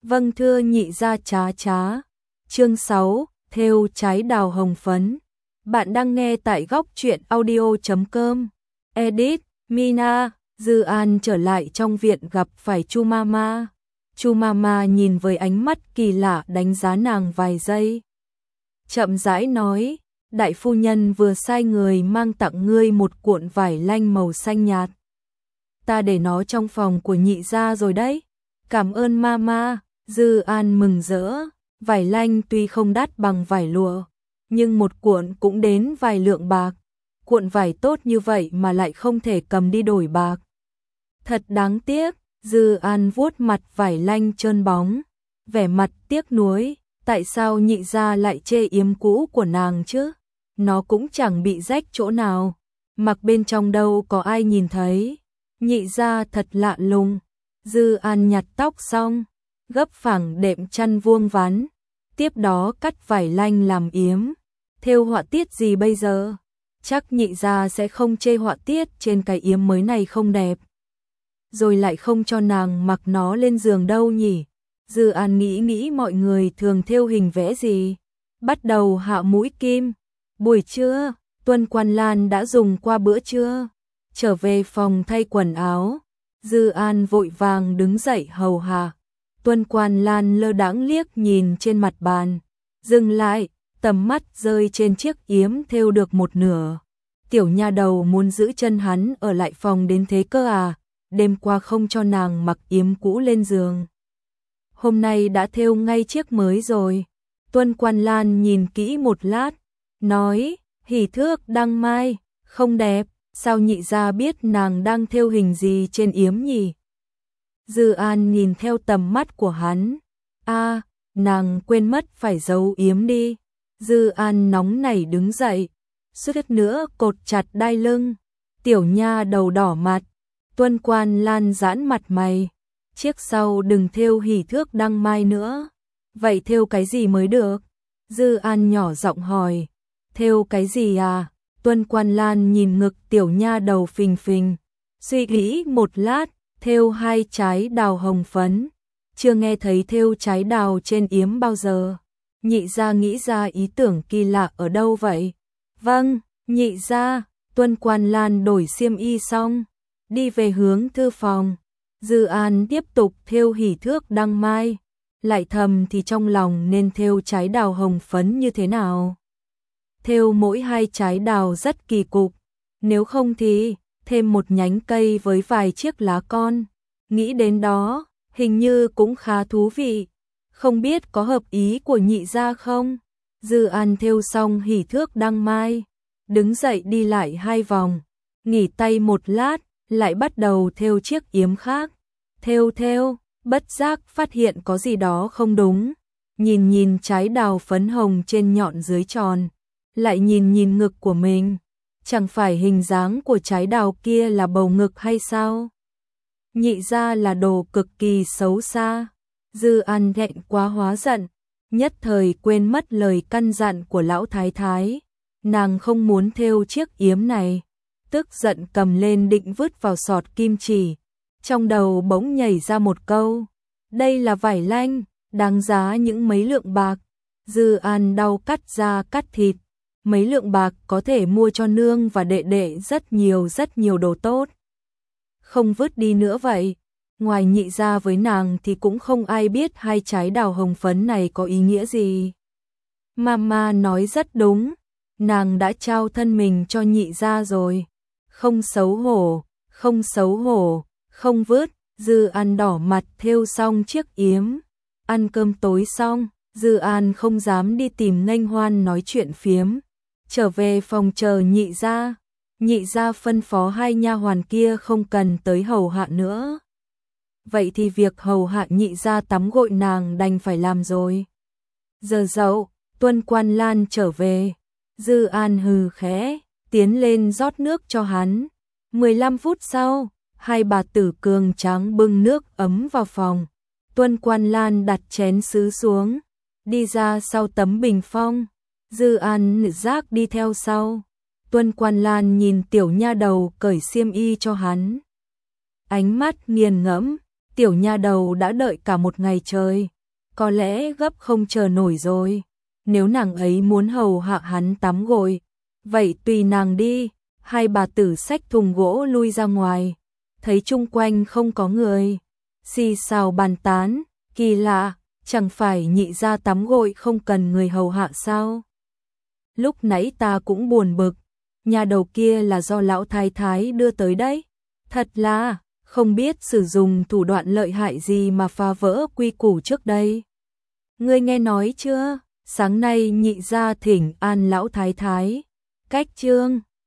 Vâng thưa nhị gia trá trá. Chương 6, thêu trái đào hồng phấn. Bạn đang nghe tại góc truyện audio.com. Edit, Mina. Dư An trở lại trong viện gặp phải Chu Mama. Chu Mama nhìn với ánh mắt kỳ lạ đánh giá nàng vài giây. Chậm rãi nói, đại phu nhân vừa sai người mang tặng ngươi một cuộn vải lanh màu xanh nhạt. Ta để nó trong phòng của nhị gia rồi đấy. Cảm ơn Mama. Dư An mừng rỡ, vải lanh tuy không đắt bằng vải lụa, nhưng một cuộn cũng đến vài lượng bạc. Cuộn vải tốt như vậy mà lại không thể cầm đi đổi bạc. Thật đáng tiếc. Dư An vuốt mặt vải lanh trơn bóng, vẻ mặt tiếc nuối. Tại sao nhị gia lại chê yếm cũ của nàng chứ? Nó cũng chẳng bị rách chỗ nào, mặc bên trong đâu có ai nhìn thấy. Nhị gia thật lạ lùng. Dư An nhặt tóc xong, gấp phẳng đệm chăn vuông vắn, tiếp đó cắt vải lanh làm yếm. Thêu họa tiết gì bây giờ? Chắc nhị gia sẽ không chê họa tiết trên cái yếm mới này không đẹp, rồi lại không cho nàng mặc nó lên giường đâu nhỉ? Dư An nghĩ mọi người thường thêu hình vẽ gì. Bắt đầu hạ mũi kim. Buổi trưa, Tuân Quan Lan đã dùng qua bữa trưa, trở về phòng thay quần áo. Dư An vội vàng đứng dậy hầu hạ. Tuân Quan Lan lơ đãng liếc nhìn trên mặt bàn, dừng lại, tầm mắt rơi trên chiếc yếm thêu được một nửa. Tiểu nha đầu muốn giữ chân hắn ở lại phòng đến thế cơ à? Đêm qua không cho nàng mặc yếm cũ lên giường, hôm nay đã thêu ngay chiếc mới rồi. Tuân Quan Lan nhìn kỹ một lát, nói, hỉ thước đăng mai, không đẹp. Sao nhị gia biết nàng đang thêu hình gì trên yếm nhỉ? Dư An nhìn theo tầm mắt của hắn. Nàng quên mất phải giấu yếm đi. Dư An nóng nảy đứng dậy, suýt nữa cột chặt đai lưng. Tiểu nha đầu đỏ mặt. Tuân Quan Lan giãn mặt mày. Chiếc sau đừng thêu hỉ thước đăng mai nữa. Vậy thêu cái gì mới được? Dư An nhỏ giọng hỏi. Thêu cái gì à? Tuân Quan Lan nhìn ngực tiểu nha đầu phình phình, suy nghĩ một lát, thêu 2 trái đào hồng phấn. Chưa nghe thấy thêu trái đào trên yếm bao giờ. Nhị gia nghĩ ra ý tưởng kỳ lạ ở đâu vậy? Vâng, nhị gia. Tuân Quan Lan đổi xiêm y xong, đi về hướng thư phòng. Dư An tiếp tục thêu hỉ thước đăng mai, lại thầm thì trong lòng nên thêu trái đào hồng phấn như thế nào. Thêu mỗi 2 trái đào rất kỳ cục, nếu không thì thêm một nhánh cây với vài chiếc lá con. Nghĩ đến đó, hình như cũng khá thú vị, không biết có hợp ý của nhị gia không? Dư An thêu xong hỉ thước đăng mai, đứng dậy đi lại 2 vòng, nghỉ tay một lát, lại bắt đầu thêu chiếc yếm khác. Thêu, bất giác phát hiện có gì đó không đúng. Nhìn trái đào phấn hồng trên nhọn dưới tròn, lại nhìn ngực của mình, chẳng phải hình dáng của trái đào kia là bầu ngực hay sao? Nhị gia là đồ cực kỳ xấu xa. Dư An thẹn quá hóa giận, nhất thời quên mất lời căn dặn của lão thái thái. Nàng không muốn thêu chiếc yếm này, tức giận cầm lên định vứt vào sọt kim chỉ. Trong đầu bỗng nhảy ra một câu, đây là vải lanh, đáng giá những mấy lượng bạc. Dư An đau cắt da cắt thịt. Mấy lượng bạc có thể mua cho nương và đệ đệ rất nhiều đồ tốt. Không vứt đi nữa vậy. Ngoài nhị gia với nàng thì cũng không ai biết 2 trái đào hồng phấn này có ý nghĩa gì. Mama nói rất đúng, nàng đã trao thân mình cho nhị gia rồi. Không xấu hổ, không vứt. Dư An đỏ mặt thêu xong chiếc yếm. Ăn cơm tối xong, Dư An không dám đi tìm nghênh hoan nói chuyện phiếm. Trở về phòng chờ nhị gia. Nhị gia phân phó 2 nha hoàn kia không cần tới hầu hạ nữa. Vậy thì việc hầu hạ nhị gia tắm gội nàng đành phải làm rồi. Giờ dậu, Tuân Quan Lan trở về. Dư An hừ khẽ, tiến lên rót nước cho hắn. 15 phút sau, 2 bà tử cường tráng bưng nước ấm vào phòng. Tuân Quan Lan đặt chén sứ xuống, đi ra sau tấm bình phong. Dư An giác đi theo sau. Tuân Quan Lan nhìn tiểu nha đầu cởi xiêm y cho hắn. Ánh mắt nghiền ngẫm, tiểu nha đầu đã đợi cả một ngày trời, có lẽ gấp không chờ nổi rồi. Nếu nàng ấy muốn hầu hạ hắn tắm gội, vậy tùy nàng đi. Hai bà tử xách thùng gỗ lui ra ngoài, thấy chung quanh không có người, xì xào bàn tán, kỳ lạ, chẳng phải nhị gia tắm gội không cần người hầu hạ sao? Lúc nãy ta cũng buồn bực, nhà đầu kia là do lão thái thái đưa tới đấy. Thật là, không biết sử dụng thủ đoạn lợi hại gì mà phá vỡ quy củ trước đây. Ngươi nghe nói chưa? Sáng nay nhị gia thỉnh an lão thái thái. Cách chương